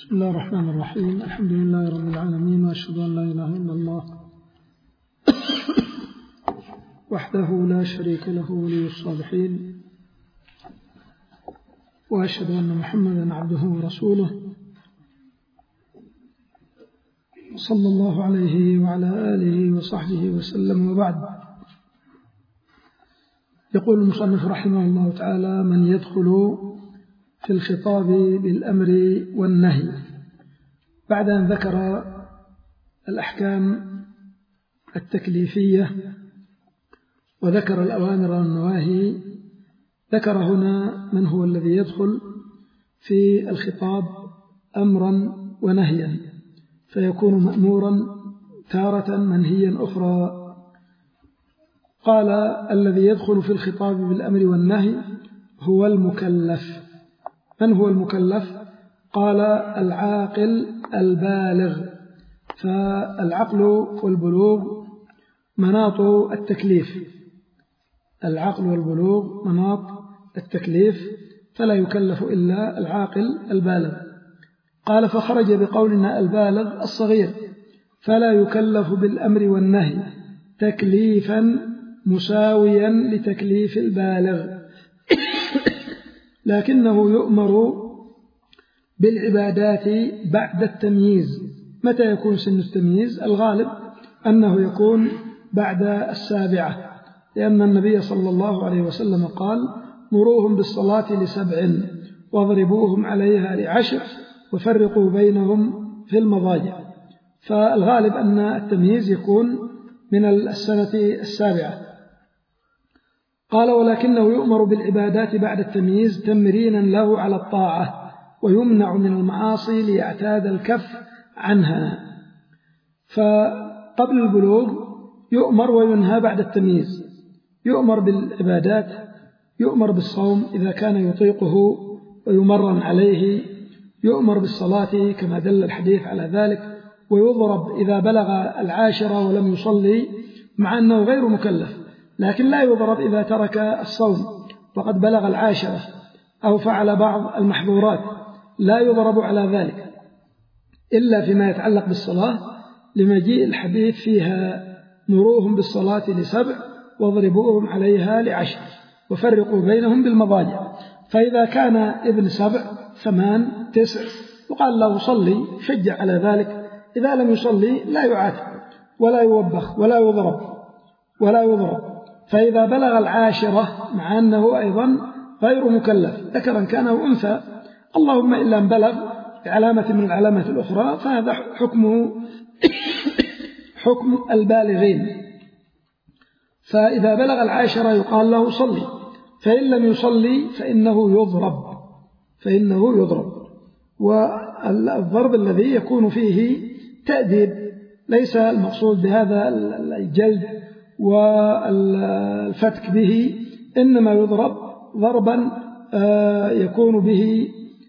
بسم الله الرحمن الرحيم. الحمد لله رب العالمين، وأشهد أن لا إله إلا الله وحده لا شريك له ولي الصالحين، وأشهد أن محمدا عبده ورسوله صلى الله عليه وعلى آله وصحبه وسلم. وبعد، يقول المصنف رحمه الله تعالى: من يدخل في الخطاب بالأمر والنهي. بعد أن ذكر الأحكام التكليفية وذكر الأوامر والنواهي، ذكر هنا من هو الذي يدخل في الخطاب أمرا ونهيا، فيكون مأمورا تارة منهيا أخرى. قال: الذي يدخل في الخطاب بالأمر والنهي هو المكلف. من هو المكلف؟ قال: العاقل البالغ. فالعقل والبلوغ مناط التكليف، العقل والبلوغ مناط التكليف، فلا يكلف إلا العاقل البالغ. قال: فخرج بقولنا البالغ الصغير، فلا يكلف بالأمر والنهي تكليفا مساويا لتكليف البالغ، لكنه يؤمر بالعبادات بعد التمييز. متى يكون سن التمييز؟ الغالب أنه يكون بعد 7، لأن النبي صلى الله عليه وسلم قال: مروهم بالصلاة ل7 واضربوهم عليها ل10 وفرقوا بينهم في المضاجع. فالغالب أن التمييز يكون من السنة 7. قال: ولكنه يؤمر بالعبادات بعد التمييز تمرينا له على الطاعة، ويمنع من المعاصي ليعتاد الكف عنها. فقبل البلوغ يؤمر وينهى بعد التمييز. يؤمر بالعبادات، يؤمر بالصوم إذا كان يطيقه ويمرن عليه، يؤمر بالصلاة كما دل الحديث على ذلك، ويضرب إذا بلغ 10 ولم يصلي، مع أنه غير مكلف، لكن لا يضرب إذا ترك الصوم وقد بلغ 10 أو فعل بعض المحظورات، لا يضرب على ذلك إلا فيما يتعلق بالصلاة، لمجيء الحديث فيها: مروهم بالصلاة ل7 واضربوهم عليها ل10 وفرقوا بينهم بالمضاجع. فإذا كان ابن 7 8 9 يقال له صلي، شجع على ذلك. إذا لم يصلي لا يعاتب ولا يوبخ ولا يضرب. فإذا بلغ 10 مع أنه أيضا غير مكلف، ذكرا كان أو أنثى، اللهم إلا أن بلغ بعلامة من العلامات الأخرى، فهذا حكمه حكم البالغين. فإذا بلغ 10 يقال له صلي، فإن لم يصلي فإنه يضرب. والضرب الذي يكون فيه تأديب، ليس المقصود بهذا الجلد والفتك به، إنما يضرب ضربا يكون به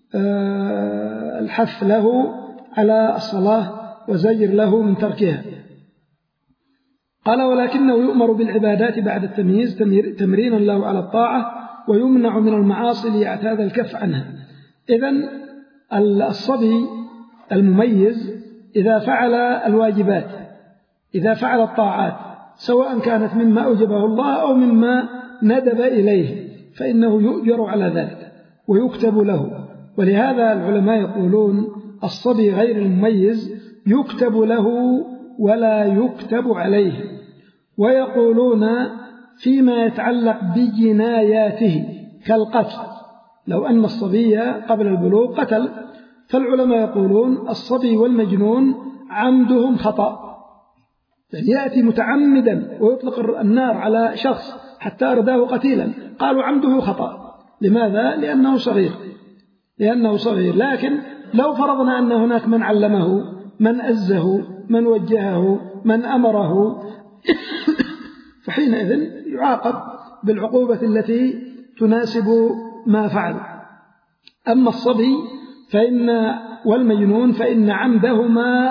الحث له على الصلاة وزجر له من تركها. قال: ولكنه يؤمر بالعبادات بعد التمييز تمرينا له على الطاعة، ويمنع من المعاصي ليعتاد الكف عنها. إذن الصبي المميز إذا فعل الواجبات، إذا فعل الطاعات، سواء كانت مما أوجبه الله أو مما ندب إليه، فإنه يؤجر على ذلك ويكتب له. ولهذا العلماء يقولون: الصبي غير المميز يكتب له ولا يكتب عليه. ويقولون فيما يتعلق بجناياته كالقتل، لو أن الصبي قبل البلوغ قتل، فالعلماء يقولون: الصبي والمجنون عمدهم خطأ، يعني يأتي متعمدا ويطلق النار على شخص حتى أرداه قتيلا، قالوا عمده خطأ. لماذا؟ لأنه صغير. لكن لو فرضنا أن هناك من علمه، من أزه، من وجهه، من أمره، فحينئذ يعاقب بالعقوبة التي تناسب ما فعل. أما الصبي والمجنون فإن عمدهما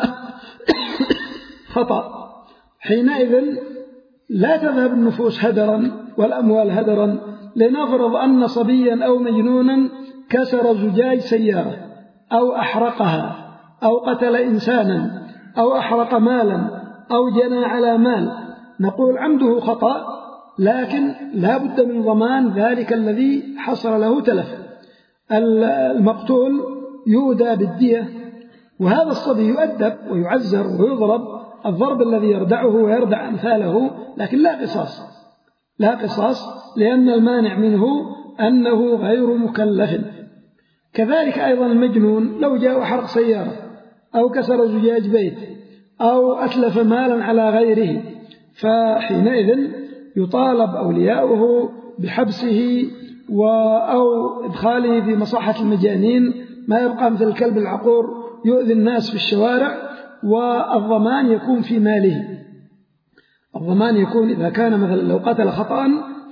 خطأ، حينئذ لا تذهب النفوس هدرا والأموال هدرا. لنفرض أن صبيا أو مجنونا كسر زجاج سيارة أو أحرقها أو قتل إنسانا أو أحرق مالا أو جنى على مال، نقول عمده خطأ، لكن لا بد من ضمان ذلك الذي حصل له تلف. المقتول يودى بالدية، وهذا الصبي يؤدب ويعزر ويضرب الضرب الذي يردعه ويردع أمثاله، لكن لا قصاص لأن المانع منه أنه غير مكلف. كذلك أيضا المجنون لو جاء حرق سيارة أو كسر زجاج بيت أو أتلف مالا على غيره، فحينئذ يطالب أولياؤه بحبسه أو إدخاله في مصحة المجانين، ما يبقى مثل الكلب العقور يؤذي الناس في الشوارع. والضمان يكون في ماله، الضمان يكون إذا كان مثلا لو قتل خطأ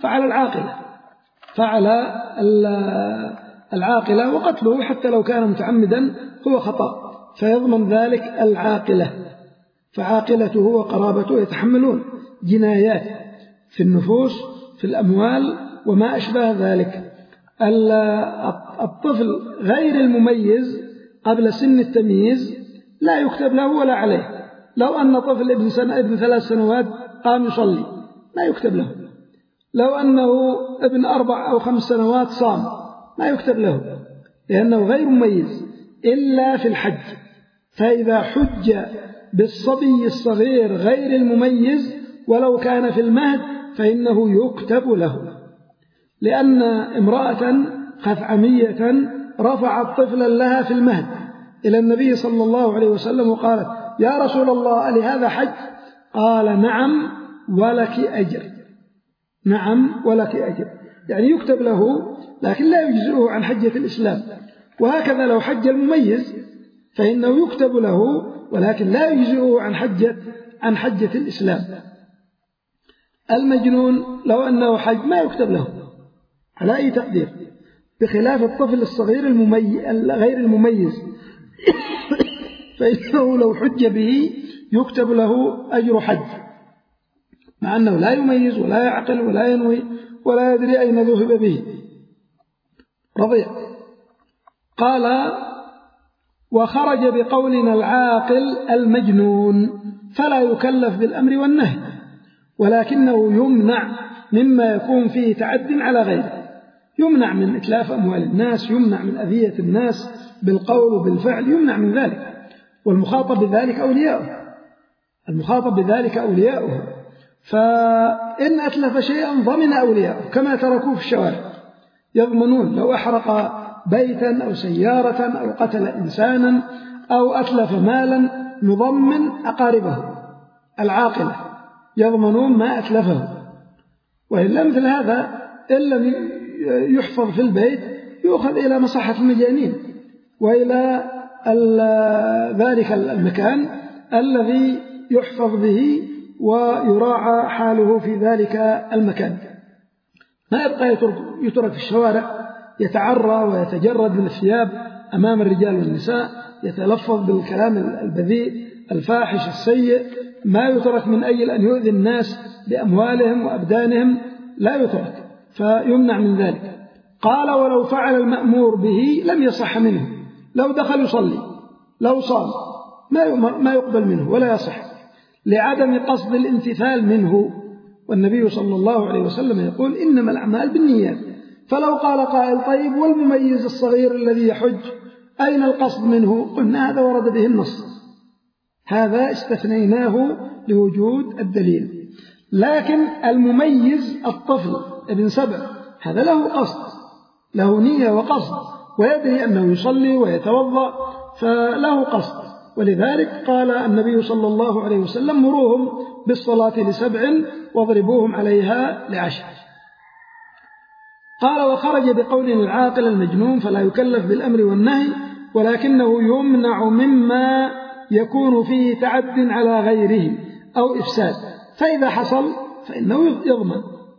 فعلى العاقلة، وقتله حتى لو كان متعمدا هو خطأ، فيضمن ذلك العاقلة، فعاقلته وقرابته يتحملون جنايات في النفوس في الأموال وما أشبه ذلك. الطفل غير المميز قبل سن التمييز لا يكتب له ولا عليه. لو أن طفل ابن 3 سنوات قام يصلي ما يكتب له، لو أنه ابن 4 أو 5 سنوات صام ما يكتب له، لأنه غير مميز إلا في الحج. فإذا حج بالصبي الصغير غير المميز ولو كان في المهد فإنه يكتب له، لأن امرأة خثعمية رفعت طفلا لها في المهد إلى النبي صلى الله عليه وسلم وقالت: يا رسول الله لهذا حج؟ قال: نعم ولك أجر، نعم ولك أجر، يعني يكتب له لكن لا يجزئه عن حجة الإسلام. وهكذا لو حج المميز فإنه يكتب له ولكن لا يجزئه عن حجة الإسلام. المجنون لو أنه حج ما يكتب له على أي تقدير، بخلاف الطفل الصغير غير المميز فإنه لو حج به يكتب له أجر حج، مع أنه لا يميز ولا يعقل ولا ينوي ولا يدري أين ذهب به. رضيع. قال: وخرج بقولنا العاقل المجنون فلا يكلف بالأمر والنهي، ولكنه يمنع مما يكون فيه تعد على غيره، يمنع من إتلاف أموال الناس، يمنع من أذية الناس بالقول وبالفعل، يمنع من ذلك. والمخاطب بذلك أولياؤه، فإن أتلف شيئا ضمن أولياؤه كما تركوه في الشوارع، يضمنون. لو أحرق بيتا أو سيارة أو قتل إنسانا أو أتلف مالا نضمن أقاربه العاقلة، يضمنون ما أتلفه. وإلا مثل هذا إن لم يحفظ في البيت يؤخذ إلى مصحة المجانين وإلى ذلك المكان الذي يحفظ به ويراعى حاله في ذلك المكان، ما يبقى يترك في الشوارع يتعرى ويتجرد من الثياب أمام الرجال والنساء، يتلفظ بالكلام البذيء الفاحش السيء، ما يترك من أجل أن يؤذي الناس بأموالهم وأبدانهم، لا يترك، فيمنع من ذلك. قال: ولو فعل المأمور به لم يصح منه، لو دخل يصلي لو صام ما يقبل منه ولا يصح لعدم قصد الامتثال منه. والنبي صلى الله عليه وسلم يقول: إنما الأعمال بالنيات. فلو قال قائل: طيب والمميز الصغير الذي يحج أين القصد منه؟ قلنا: هذا ورد به النص، هذا استثنيناه لوجود الدليل. لكن المميز الطفل ابن 7 هذا له قصد، له نية وقصد، ويدري أنه يصلي ويتوضأ، فله قصد. ولذلك قال النبي صلى الله عليه وسلم: مروهم بالصلاة ل7 واضربوهم عليها ل10. قال: وخرج بقول العاقل المجنون فلا يكلف بالأمر والنهي، ولكنه يمنع مما يكون فيه تعد على غيره أو إفساد، فإذا حصل فإنه يضمن.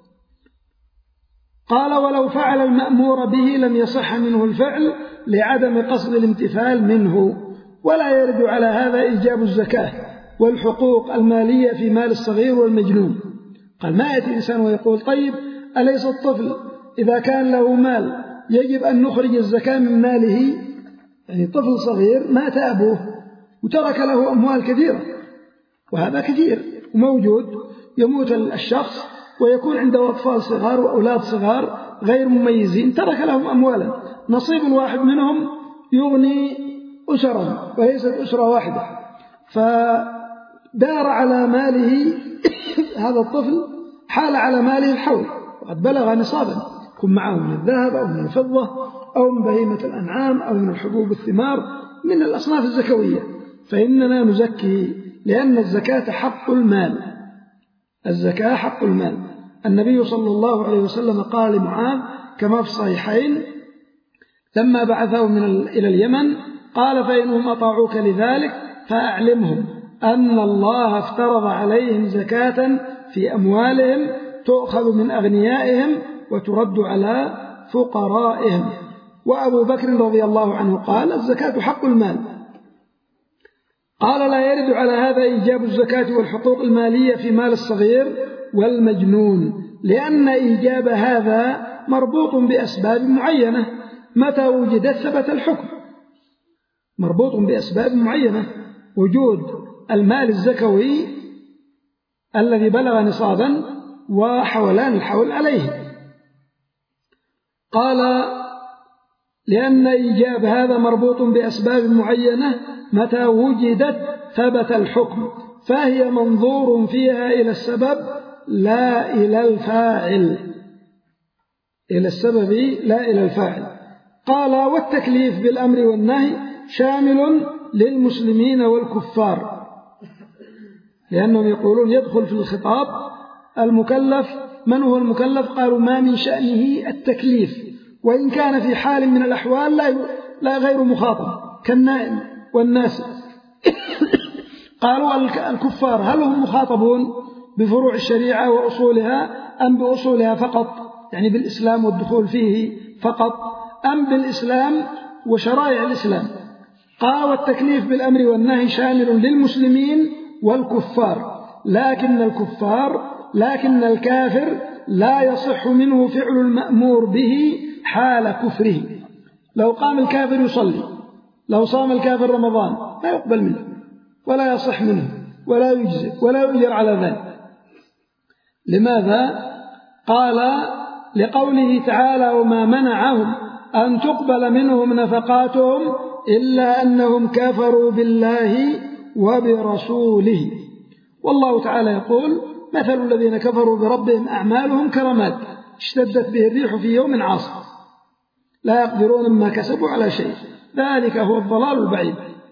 قال: ولو فعل المأمور به لم يصح منه الفعل لعدم قصد الامتثال منه، ولا يرد على هذا إيجاب الزكاة والحقوق المالية في مال الصغير والمجنون. قال: ما يأتي إنسان ويقول: طيب أليس الطفل إذا كان له مال يجب أن نخرج الزكاة من ماله؟ يعني طفل صغير مات أبوه وترك له أموال كثيرة، وهذا كثير وموجود، يموت الشخص ويكون عنده أطفال صغار وأولاد صغار غير مميزين، ترك لهم أموالا، نصيب الواحد منهم يغني أسرا وليست أسرة واحدة، فدار على ماله هذا الطفل، حال على ماله الحول وقد بلغ نصابا، يكون معه من الذهب أو من الفضة أو من بهيمة الأنعام أو من الحبوب الثمار من الأصناف الزكوية، فإننا نزكي لأن الزكاة حق المال. الزكاة حق المال. النبي صلى الله عليه وسلم قال لمعاذ كما في الصحيحين لما بعثه إلى اليمن قال فإنهم أطاعوك لذلك فأعلمهم أن الله افترض عليهم زكاة في أموالهم تؤخذ من أغنيائهم وترد على فقرائهم. وأبو بكر رضي الله عنه قال الزكاة حق المال. قال لا يرد على هذا إيجاب الزكاة والحقوق المالية في مال الصغير والمجنون، لأن إيجاب هذا مربوط بأسباب معينة، متى وجدت ثبت الحكم، مربوط بأسباب معينة، وجود المال الزكوي الذي بلغ نصابا وحولان الحول عليه. قال لأن إيجاب هذا مربوط بأسباب معينة متى وجدت ثبت الحكم، فهي منظور فيها إلى السبب لا إلى الفاعل، إلى السبب لا إلى الفاعل. قال والتكليف بالأمر والنهي شامل للمسلمين والكفار، لأنهم يقولون يدخل في الخطاب المكلف. من هو المكلف؟ قالوا ما من شأنه التكليف، وإن كان في حال من الأحوال لا غير مخاطب كالنائم والناس. قالوا الكفار هل هم مخاطبون بفروع الشريعة وأصولها أم بأصولها فقط، يعني بالإسلام والدخول فيه فقط، أم بالإسلام وشرائع الإسلام؟ قال والتكليف بالأمر والنهي شامل للمسلمين والكفار، لكن الكافر لا يصح منه فعل المأمور به حال كفره. لو قام الكافر يصلي، لو صام الكافر رمضان لا يقبل منه ولا يصح منه ولا يجزئ ولا يؤجر على ذلك. لماذا؟ قال لقوله تعالى وما منعهم أن تقبل منهم نفقاتهم إلا أنهم كفروا بالله وبرسوله. والله تعالى يقول مثل الذين كفروا بربهم أعمالهم كرماد اشتدت به الريح في يوم عاصف لا يقدرون مما كسبوا على شيء، ذلك هو الضلال البعيد.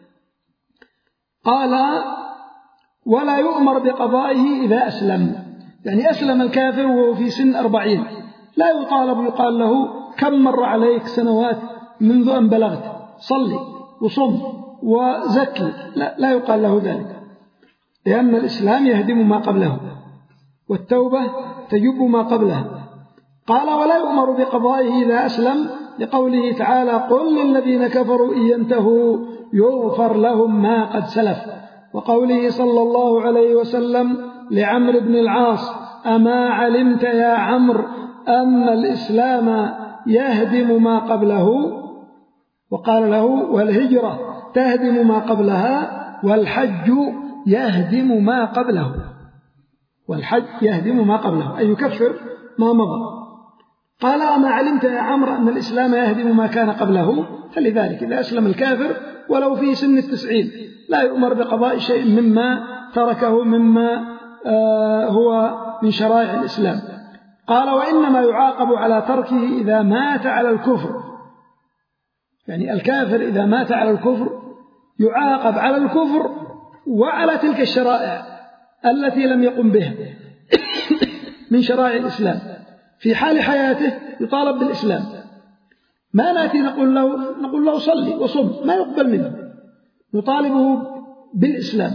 قال ولا يؤمر بقضائه إذا أسلم، يعني أسلم الكافر وهو في سن 40 لا يطالب يقال له كم مر عليك سنوات منذ أن بلغت، صلي وصم وزكي، لا يقال له ذلك، لأن الإسلام يهدم ما قبله والتوبة تجب ما قبلها. قال ولا يؤمر بقضائه إذا أسلم لقوله تعالى قل للذين كفروا إن ينتهوا يغفر لهم ما قد سلف، وقوله صلى الله عليه وسلم لعمرو بن العاص أما علمت يا عمرو أن الإسلام يهدم ما قبله، وقال له والهجرة تهدم ما قبلها والحج يهدم ما قبله، والحج يهدم ما قبله أي يكفر ما مضى. قال أما علمت يا عمرو أن الإسلام يهدم ما كان قبله، فلذلك إذا أسلم الكافر ولو في سن 90 لا يؤمر بقضاء شيء مما تركه مما هو من شرائع الإسلام. قال وإنما يعاقب على تركه إذا مات على الكفر، يعني الكافر إذا مات على الكفر يعاقب على الكفر وعلى تلك الشرائع التي لم يقم بها من شرائع الإسلام. في حال حياته يطالب بالإسلام، ما نأتي نقول له صلي وصم، ما يقبل منه، نطالبه بالإسلام،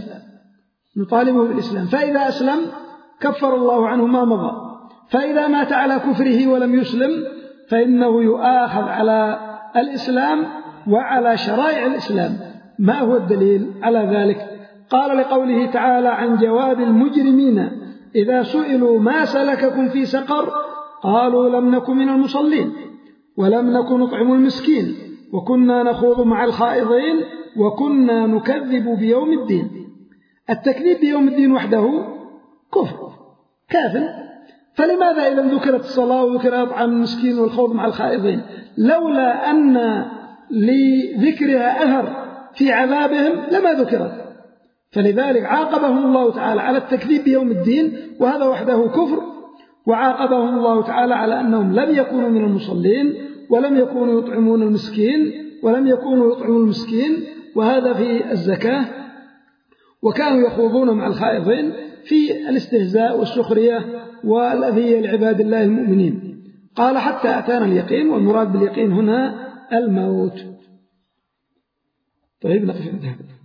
فإذا أسلم كفر الله عنه ما مضى، فإذا مات على كفره ولم يسلم فإنه يؤاخذ على الإسلام وعلى شرائع الإسلام. ما هو الدليل على ذلك؟ قال لقوله تعالى عن جواب المجرمين إذا سئلوا ما سلككم في سقر قالوا لم نكن من المصلين ولم نكن نطعم المسكين وكنا نخوض مع الخائضين وكنا نكذب بيوم الدين. التكذيب بيوم الدين وحده كفر كافر، فلماذا إذا ذكرت الصلاة وذكر إطعام المسكين والخوض مع الخائضين لولا أن لذكرها أثر في عذابهم لما ذكرت؟ فلذلك عاقبهم الله تعالى على التكذيب بيوم الدين، وهذا وحده كفر، وعاقبهم الله تعالى على أنهم لم يكونوا من المصلين ولم يكونوا يطعمون المسكين وهذا في الزكاة، وكانوا يخوضون مع الخائضين في الاستهزاء والسخرية والأذية لعباد الله المؤمنين. قال حتى أتانا اليقين، والمراد باليقين هنا الموت. طيب نقف عند هذا.